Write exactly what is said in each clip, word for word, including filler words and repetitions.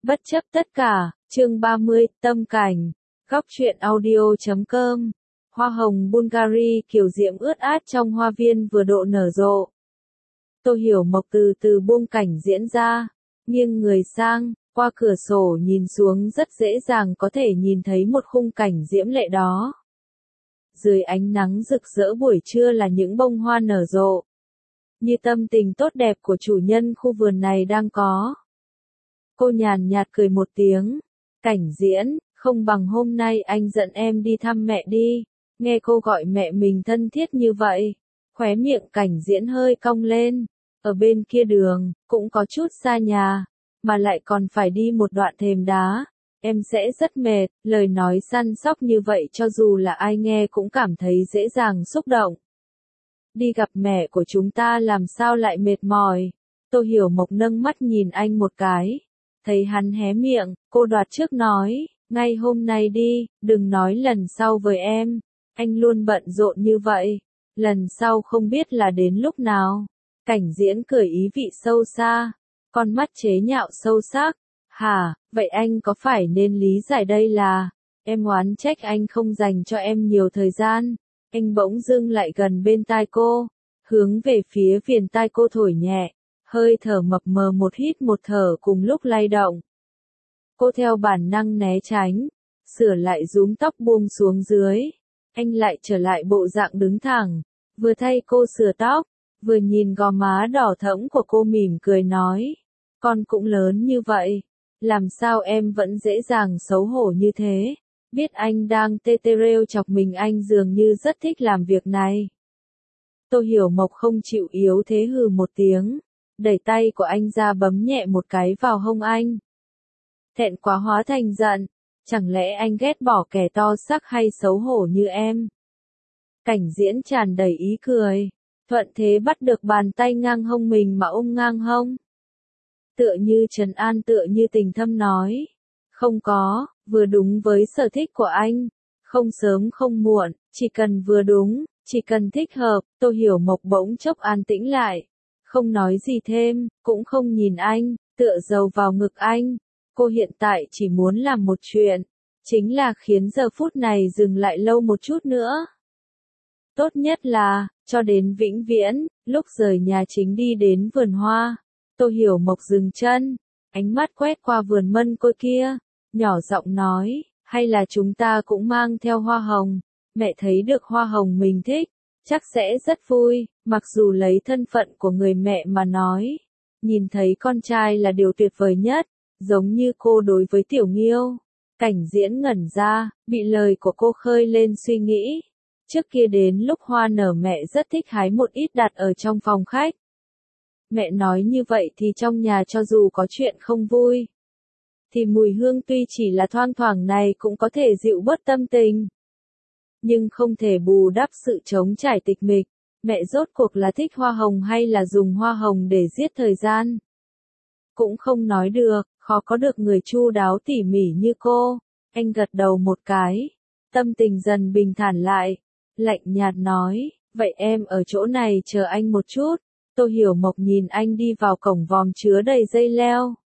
Bất chấp tất cả, chương ba mươi, tâm cảnh, góc truyện audio chấm com. Hoa hồng Bulgari kiều diễm ướt át trong hoa viên vừa độ nở rộ. Tô Hiểu Mộc từ từ buông cảnh diễn ra, nghiêng người sang, qua cửa sổ nhìn xuống rất dễ dàng có thể nhìn thấy một khung cảnh diễm lệ đó. Dưới ánh nắng rực rỡ buổi trưa là những bông hoa nở rộ. Như tâm tình tốt đẹp của chủ nhân khu vườn này đang có. Cô nhàn nhạt cười một tiếng. Cảnh diễn, không bằng hôm nay anh dẫn em đi thăm mẹ đi. Nghe cô gọi mẹ mình thân thiết như vậy. Khóe miệng cảnh diễn hơi cong lên. Ở bên kia đường, cũng có chút xa nhà. Mà lại còn phải đi một đoạn thềm đá. Em sẽ rất mệt, lời nói săn sóc như vậy cho dù là ai nghe cũng cảm thấy dễ dàng xúc động. Đi gặp mẹ của chúng ta làm sao lại mệt mỏi. Tô Hiểu Mộc nâng mắt nhìn anh một cái. Thấy hắn hé miệng, cô đoạt trước nói, ngay hôm nay đi, đừng nói lần sau với em. Anh luôn bận rộn như vậy. Lần sau không biết là đến lúc nào. Cảnh diễn cười ý vị sâu xa. Con mắt chế nhạo sâu sắc. Hả, vậy anh có phải nên lý giải đây là, em oán trách anh không dành cho em nhiều thời gian. Anh bỗng dưng lại gần bên tai cô, hướng về phía viền tai cô thổi nhẹ, hơi thở mập mờ một hít một thở cùng lúc lay động. Cô theo bản năng né tránh, sửa lại rúm tóc buông xuống dưới. Anh lại trở lại bộ dạng đứng thẳng, vừa thay cô sửa tóc, vừa nhìn gò má đỏ thẫm của cô mỉm cười nói, con cũng lớn như vậy. Làm sao em vẫn dễ dàng xấu hổ như thế? Biết anh đang tê tê rêu chọc mình anh dường như rất thích làm việc này. Tô Hiểu Mộc không chịu yếu thế hừ một tiếng. Đẩy tay của anh ra bấm nhẹ một cái vào hông anh. Thẹn quá hóa thành giận. Chẳng lẽ anh ghét bỏ kẻ to xác hay xấu hổ như em? Cảnh diễn tràn đầy ý cười. Thuận thế bắt được bàn tay ngang hông mình mà ôm ngang hông. Tựa như trấn an tựa như tình thâm nói. Không có, vừa đúng với sở thích của anh. Không sớm không muộn, chỉ cần vừa đúng, chỉ cần thích hợp. Tô Hiểu Mộc bỗng chốc an tĩnh lại. Không nói gì thêm, cũng không nhìn anh, tựa dầu vào ngực anh. Cô hiện tại chỉ muốn làm một chuyện. Chính là khiến giờ phút này dừng lại lâu một chút nữa. Tốt nhất là, cho đến vĩnh viễn, lúc rời nhà chính đi đến vườn hoa. Tô Hiểu Mộc dừng chân, ánh mắt quét qua vườn mân côi kia, nhỏ giọng nói, hay là chúng ta cũng mang theo hoa hồng, mẹ thấy được hoa hồng mình thích, chắc sẽ rất vui, mặc dù lấy thân phận của người mẹ mà nói, nhìn thấy con trai là điều tuyệt vời nhất, giống như cô đối với Tiểu Nghiêu. Cảnh diễn ngẩn ra, bị lời của cô khơi lên suy nghĩ, trước kia đến lúc hoa nở mẹ rất thích hái một ít đặt ở trong phòng khách. Mẹ nói như vậy thì trong nhà cho dù có chuyện không vui, thì mùi hương tuy chỉ là thoang thoảng này cũng có thể dịu bớt tâm tình. Nhưng không thể bù đắp sự trống trải tịch mịch. Mẹ rốt cuộc là thích hoa hồng hay là dùng hoa hồng để giết thời gian? Cũng không nói được, khó có được người chu đáo tỉ mỉ như cô. Anh gật đầu một cái. Tâm tình dần bình thản lại. Lạnh nhạt nói, vậy em ở chỗ này chờ anh một chút. Tô Hiểu Mộc nhìn anh đi vào cổng vòm chứa đầy dây leo.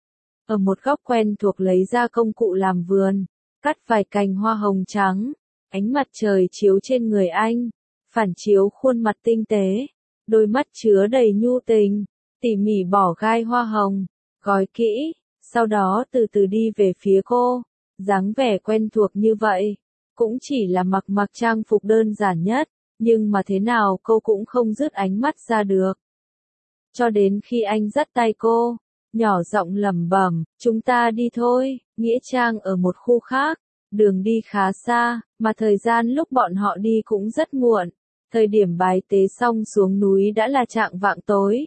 Ở một góc quen thuộc lấy ra công cụ làm vườn, cắt vài cành hoa hồng trắng, ánh mặt trời chiếu trên người anh, phản chiếu khuôn mặt tinh tế, đôi mắt chứa đầy nhu tình, tỉ mỉ bỏ gai hoa hồng, gói kỹ, sau đó từ từ đi về phía cô, dáng vẻ quen thuộc như vậy, cũng chỉ là mặc mặc trang phục đơn giản nhất. Nhưng mà thế nào cô cũng không dứt ánh mắt ra được. Cho đến khi anh dắt tay cô, nhỏ giọng lẩm bẩm, chúng ta đi thôi, nghĩa trang ở một khu khác, đường đi khá xa, mà thời gian lúc bọn họ đi cũng rất muộn, thời điểm bái tế xong xuống núi đã là chạng vạng tối.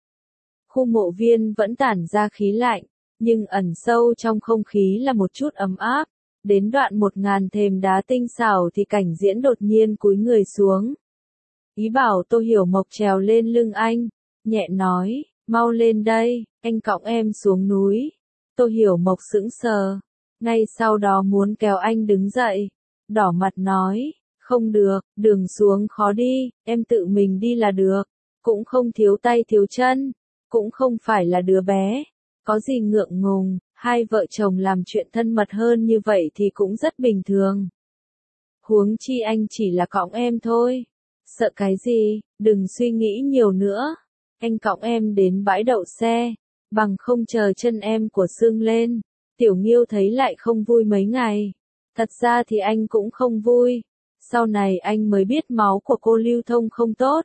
Khu mộ viên vẫn tản ra khí lạnh, nhưng ẩn sâu trong không khí là một chút ấm áp. Đến đoạn một ngàn thềm đá tinh xảo thì cảnh diễn đột nhiên cúi người xuống. Ý bảo Tô Hiểu Mộc trèo lên lưng anh, nhẹ nói, mau lên đây, anh cõng em xuống núi. Tô Hiểu Mộc sững sờ, ngay sau đó muốn kéo anh đứng dậy, đỏ mặt nói, không được, đường xuống khó đi, em tự mình đi là được, cũng không thiếu tay thiếu chân, cũng không phải là đứa bé, có gì ngượng ngùng, Hai vợ chồng làm chuyện thân mật hơn như vậy thì cũng rất bình thường. Huống chi anh chỉ là cõng em thôi. Sợ cái gì, đừng suy nghĩ nhiều nữa. Anh cõng em đến bãi đậu xe, bằng không chờ chân em của sưng lên. Tiểu Nghiêu thấy lại không vui mấy ngày. Thật ra thì anh cũng không vui. Sau này anh mới biết máu của cô lưu thông không tốt.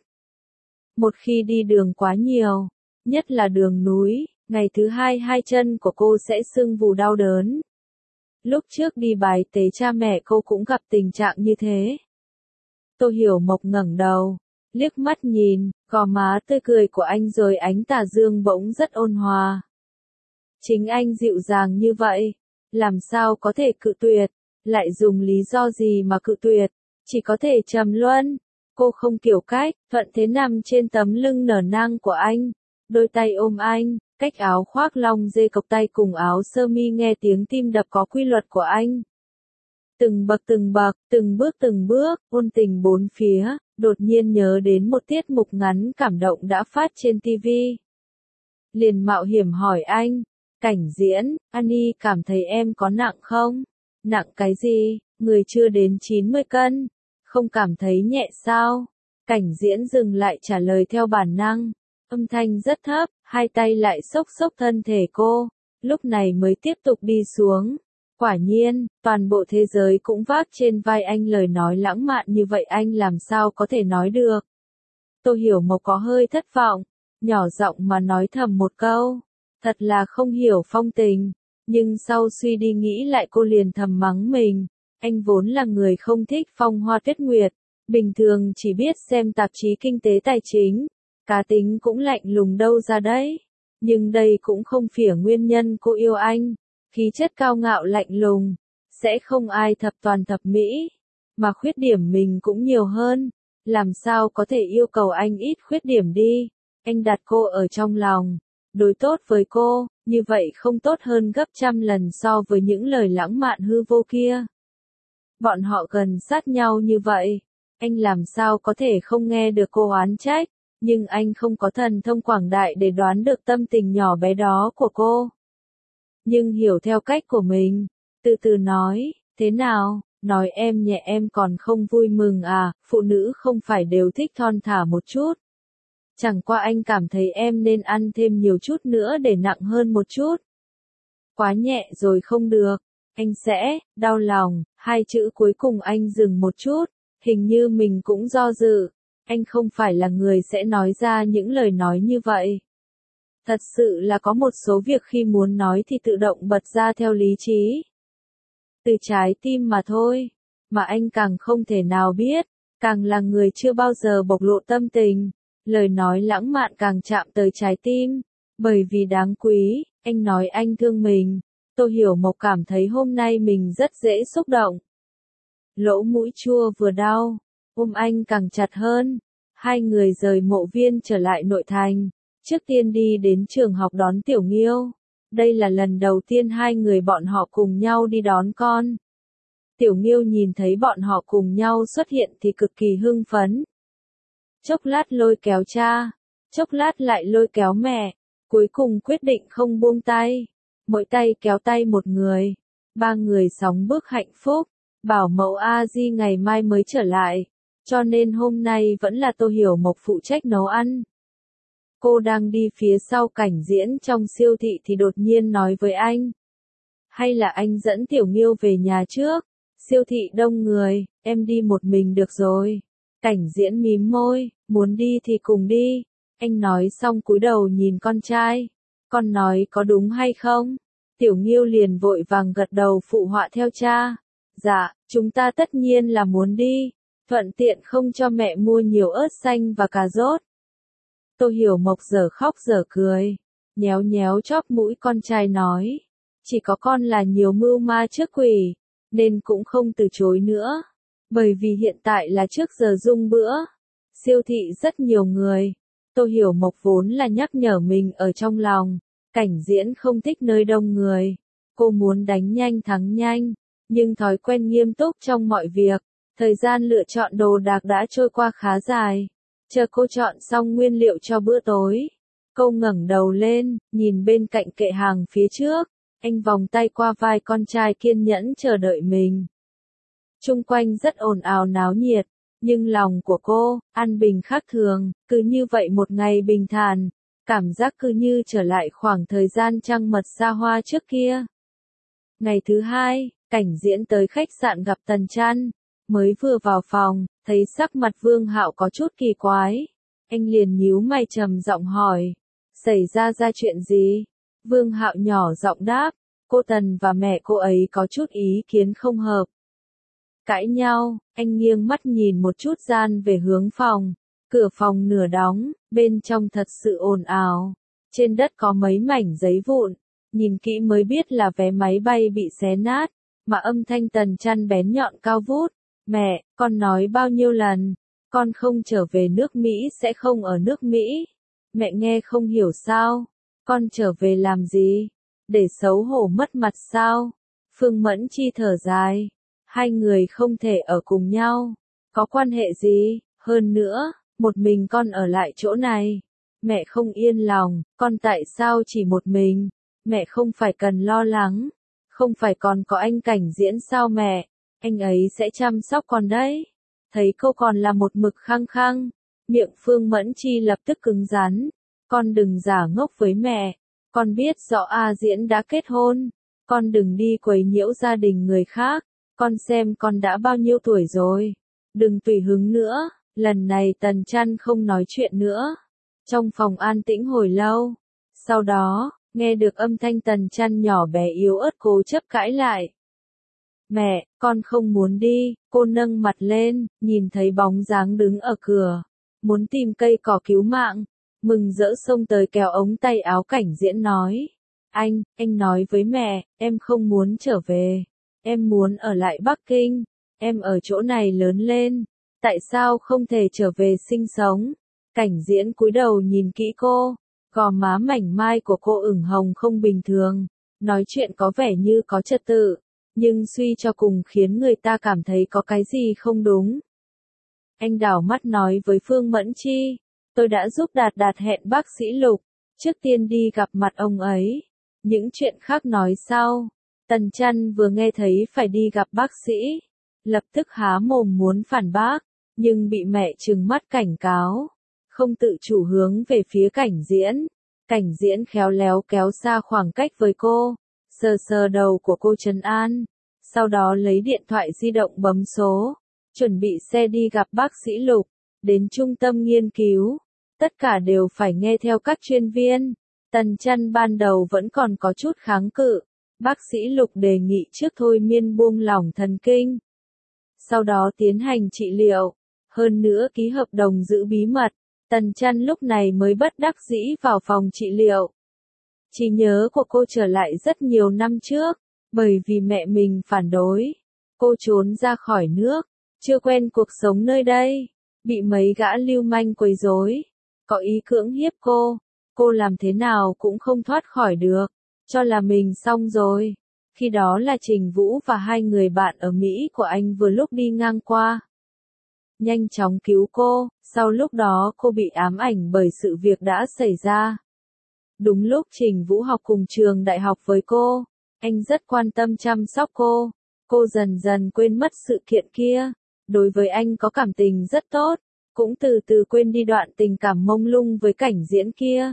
Một khi đi đường quá nhiều, nhất là đường núi, ngày thứ hai hai chân của cô sẽ sưng vù đau đớn. Lúc trước đi bài tế cha mẹ cô cũng gặp tình trạng như thế. Tô Hiểu Mộc ngẩng đầu, liếc mắt nhìn, gò má tươi cười của anh rồi ánh tà dương bỗng rất ôn hòa. Chính anh dịu dàng như vậy, làm sao có thể cự tuyệt, lại dùng lý do gì mà cự tuyệt, chỉ có thể trầm luân. Cô không kiểu cách, thuận thế nằm trên tấm lưng nở nang của anh, đôi tay ôm anh, cách áo khoác lông dê cộc tay cùng áo sơ mi nghe tiếng tim đập có quy luật của anh. Từng bậc từng bậc, từng bước từng bước, ôn tình bốn phía, đột nhiên nhớ đến một tiết mục ngắn cảm động đã phát trên ti vi. Liền mạo hiểm hỏi anh, Cảnh Diễn, Annie cảm thấy em có nặng không? Nặng cái gì, người chưa đến chín mươi cân, không cảm thấy nhẹ sao? Cảnh Diễn dừng lại trả lời theo bản năng, âm thanh rất thấp, hai tay lại xốc xốc thân thể cô, lúc này mới tiếp tục đi xuống. Quả nhiên, toàn bộ thế giới cũng vác trên vai anh lời nói lãng mạn như vậy anh làm sao có thể nói được. Tô Hiểu Mộc có hơi thất vọng, nhỏ giọng mà nói thầm một câu, thật là không hiểu phong tình, nhưng sau suy đi nghĩ lại cô liền thầm mắng mình, anh vốn là người không thích phong hoa tuyết nguyệt, bình thường chỉ biết xem tạp chí kinh tế tài chính, cá tính cũng lạnh lùng đâu ra đấy, nhưng đây cũng không phỉa nguyên nhân cô yêu anh. Khí chất cao ngạo lạnh lùng, sẽ không ai thập toàn thập mỹ, mà khuyết điểm mình cũng nhiều hơn, làm sao có thể yêu cầu anh ít khuyết điểm đi, anh đặt cô ở trong lòng, đối tốt với cô, như vậy không tốt hơn gấp trăm lần so với những lời lãng mạn hư vô kia. Bọn họ gần sát nhau như vậy, anh làm sao có thể không nghe được cô oán trách, nhưng anh không có thần thông quảng đại để đoán được tâm tình nhỏ bé đó của cô. Nhưng hiểu theo cách của mình, từ từ nói, thế nào, nói em nhẹ em còn không vui mừng à, phụ nữ không phải đều thích thon thả một chút. Chẳng qua anh cảm thấy em nên ăn thêm nhiều chút nữa để nặng hơn một chút. Quá nhẹ rồi không được, anh sẽ, đau lòng, hai chữ cuối cùng anh dừng một chút, hình như mình cũng do dự, anh không phải là người sẽ nói ra những lời nói như vậy. Thật sự là có một số việc khi muốn nói thì tự động bật ra theo lý trí. Từ trái tim mà thôi, mà anh càng không thể nào biết, càng là người chưa bao giờ bộc lộ tâm tình, lời nói lãng mạn càng chạm tới trái tim, bởi vì đáng quý, anh nói anh thương mình, Tô Hiểu Mộc cảm thấy hôm nay mình rất dễ xúc động. Lỗ mũi chua vừa đau, ôm anh càng chặt hơn, hai người rời mộ viên trở lại nội thành. Trước tiên đi đến trường học đón Tiểu Nghiêu. Đây là lần đầu tiên hai người bọn họ cùng nhau đi đón con. Tiểu Nghiêu nhìn thấy bọn họ cùng nhau xuất hiện thì cực kỳ hưng phấn. Chốc lát lôi kéo cha, chốc lát lại lôi kéo mẹ, cuối cùng quyết định không buông tay. Mỗi tay kéo tay một người, ba người sóng bước hạnh phúc. Bảo mẫu A Di ngày mai mới trở lại, cho nên hôm nay vẫn là Tô Hiểu Mộc phụ trách nấu ăn. Cô đang đi phía sau Cảnh Diễn trong siêu thị thì đột nhiên nói với anh. Hay là anh dẫn Tiểu Nghiêu về nhà trước, siêu thị đông người, em đi một mình được rồi. Cảnh Diễn mím môi, muốn đi thì cùng đi. Anh nói xong cúi đầu nhìn con trai. Con nói có đúng hay không? Tiểu Nghiêu liền vội vàng gật đầu phụ họa theo cha. Dạ, chúng ta tất nhiên là muốn đi. Thuận tiện không cho mẹ mua nhiều ớt xanh và cà rốt. Tô Hiểu Mộc giờ khóc giờ cười, nhéo nhéo chóp mũi con trai nói, chỉ có con là nhiều mưu ma trước quỷ, nên cũng không từ chối nữa, bởi vì hiện tại là trước giờ dung bữa, siêu thị rất nhiều người, Tô Hiểu Mộc vốn là nhắc nhở mình ở trong lòng, Cảnh Diễn không thích nơi đông người, cô muốn đánh nhanh thắng nhanh, nhưng thói quen nghiêm túc trong mọi việc, thời gian lựa chọn đồ đạc đã trôi qua khá dài. Chờ cô chọn xong nguyên liệu cho bữa tối, cô ngẩng đầu lên, nhìn bên cạnh kệ hàng phía trước, Anh vòng tay qua vai con trai kiên nhẫn chờ đợi mình. Chung quanh rất ồn ào náo nhiệt, nhưng lòng của cô, an bình khác thường, cứ như vậy một ngày bình thản, cảm giác cứ như trở lại khoảng thời gian trăng mật xa hoa trước kia. Ngày thứ hai, Cảnh Diễn tới khách sạn gặp Tần Trăn, mới vừa vào phòng, thấy sắc mặt Vương Hạo có chút kỳ quái. Anh liền nhíu mày trầm giọng hỏi, xảy ra ra chuyện gì? Vương Hạo nhỏ giọng đáp, cô Tần và mẹ cô ấy có chút ý kiến không hợp. Cãi nhau, anh nghiêng mắt nhìn một chút gian về hướng phòng, cửa phòng nửa đóng, bên trong thật sự ồn ào. Trên đất có mấy mảnh giấy vụn, nhìn kỹ mới biết là vé máy bay bị xé nát, mà âm thanh Tần Trăn bén nhọn cao vút. Mẹ, con nói bao nhiêu lần, con không trở về nước Mỹ sẽ không ở nước Mỹ. Mẹ nghe không hiểu sao, con trở về làm gì? Để xấu hổ mất mặt sao? Phương Mẫn Chi thở dài, hai người không thể ở cùng nhau, có quan hệ gì? Hơn nữa, một mình con ở lại chỗ này, mẹ không yên lòng, con tại sao chỉ một mình? Mẹ không phải cần lo lắng, không phải còn có anh Cảnh Diễn sao mẹ? Anh ấy sẽ chăm sóc con đấy. Thấy cô còn là một mực khăng khăng, miệng Phương Mẫn Chi lập tức cứng rắn. Con đừng giả ngốc với mẹ, con biết rõ A Diễn đã kết hôn, con đừng đi quấy nhiễu gia đình người khác, con xem con đã bao nhiêu tuổi rồi, đừng tùy hứng nữa. Lần này Tần Trăn không nói chuyện nữa. Trong phòng an tĩnh hồi lâu, sau đó, nghe được âm thanh Tần Trăn nhỏ bé yếu ớt cố chấp cãi lại. Mẹ, con không muốn đi. Cô nâng mặt lên, nhìn thấy bóng dáng đứng ở cửa, muốn tìm cây cỏ cứu mạng, mừng rỡ xông tới kéo ống tay áo Cảnh Diễn nói. Anh, anh nói với mẹ, em không muốn trở về, em muốn ở lại Bắc Kinh, em ở chỗ này lớn lên, tại sao không thể trở về sinh sống? Cảnh Diễn cúi đầu nhìn kỹ cô, gò má mảnh mai của cô ửng hồng không bình thường, nói chuyện có vẻ như có trật tự, nhưng suy cho cùng khiến người ta cảm thấy có cái gì không đúng. Anh đảo mắt nói với Phương Mẫn Chi, tôi đã giúp Đạt Đạt hẹn bác sĩ Lục, trước tiên đi gặp mặt ông ấy, những chuyện khác nói sau. Tần Trăn vừa nghe thấy phải đi gặp bác sĩ, lập tức há mồm muốn phản bác, nhưng bị mẹ trừng mắt cảnh cáo, không tự chủ hướng về phía Cảnh Diễn. Cảnh Diễn khéo léo kéo xa khoảng cách với cô, sờ sờ đầu của cô trấn an, sau đó lấy điện thoại di động bấm số, chuẩn bị xe đi gặp bác sĩ Lục, đến trung tâm nghiên cứu, tất cả đều phải nghe theo các chuyên viên. Tần Trăn ban đầu vẫn còn có chút kháng cự, bác sĩ Lục đề nghị trước thôi miên buông lỏng thần kinh, sau đó tiến hành trị liệu, hơn nữa ký hợp đồng giữ bí mật. Tần Trăn lúc này mới bất đắc dĩ vào phòng trị liệu. Trí nhớ của cô trở lại rất nhiều năm trước, bởi vì mẹ mình phản đối, cô trốn ra khỏi nước, chưa quen cuộc sống nơi đây, bị mấy gã lưu manh quấy rối, có ý cưỡng hiếp cô, cô làm thế nào cũng không thoát khỏi được, cho là mình xong rồi. Khi đó là Trình Vũ và hai người bạn ở Mỹ của anh vừa lúc đi ngang qua, nhanh chóng cứu cô, sau lúc đó cô bị ám ảnh bởi sự việc đã xảy ra. Đúng lúc Trình Vũ học cùng trường đại học với cô, anh rất quan tâm chăm sóc cô, cô dần dần quên mất sự kiện kia, đối với anh có cảm tình rất tốt, cũng từ từ quên đi đoạn tình cảm mông lung với Cảnh Diễn kia.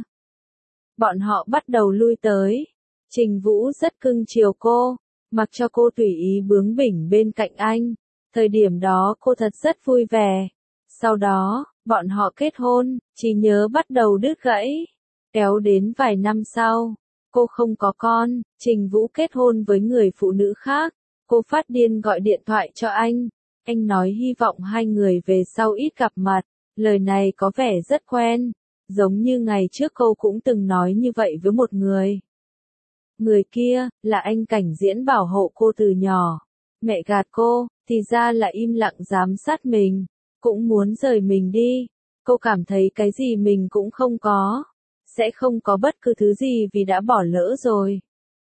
Bọn họ bắt đầu lui tới, Trình Vũ rất cưng chiều cô, mặc cho cô tùy ý bướng bỉnh bên cạnh anh, thời điểm đó cô thật rất vui vẻ. Sau đó, bọn họ kết hôn, trí nhớ bắt đầu đứt gãy. Kéo đến vài năm sau, cô không có con, Trình Vũ kết hôn với người phụ nữ khác, cô phát điên gọi điện thoại cho anh, anh nói hy vọng hai người về sau ít gặp mặt, lời này có vẻ rất quen, giống như ngày trước cô cũng từng nói như vậy với một người. Người kia, là anh Cảnh Diễn bảo hộ cô từ nhỏ, mẹ gạt cô, thì ra là im lặng giám sát mình, cũng muốn rời mình đi, cô cảm thấy cái gì mình cũng không có. Sẽ không có bất cứ thứ gì vì đã bỏ lỡ rồi.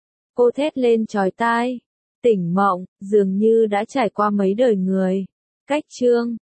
Cô thét lên chói tai, tỉnh mộng, dường như đã trải qua mấy đời người. Cách chương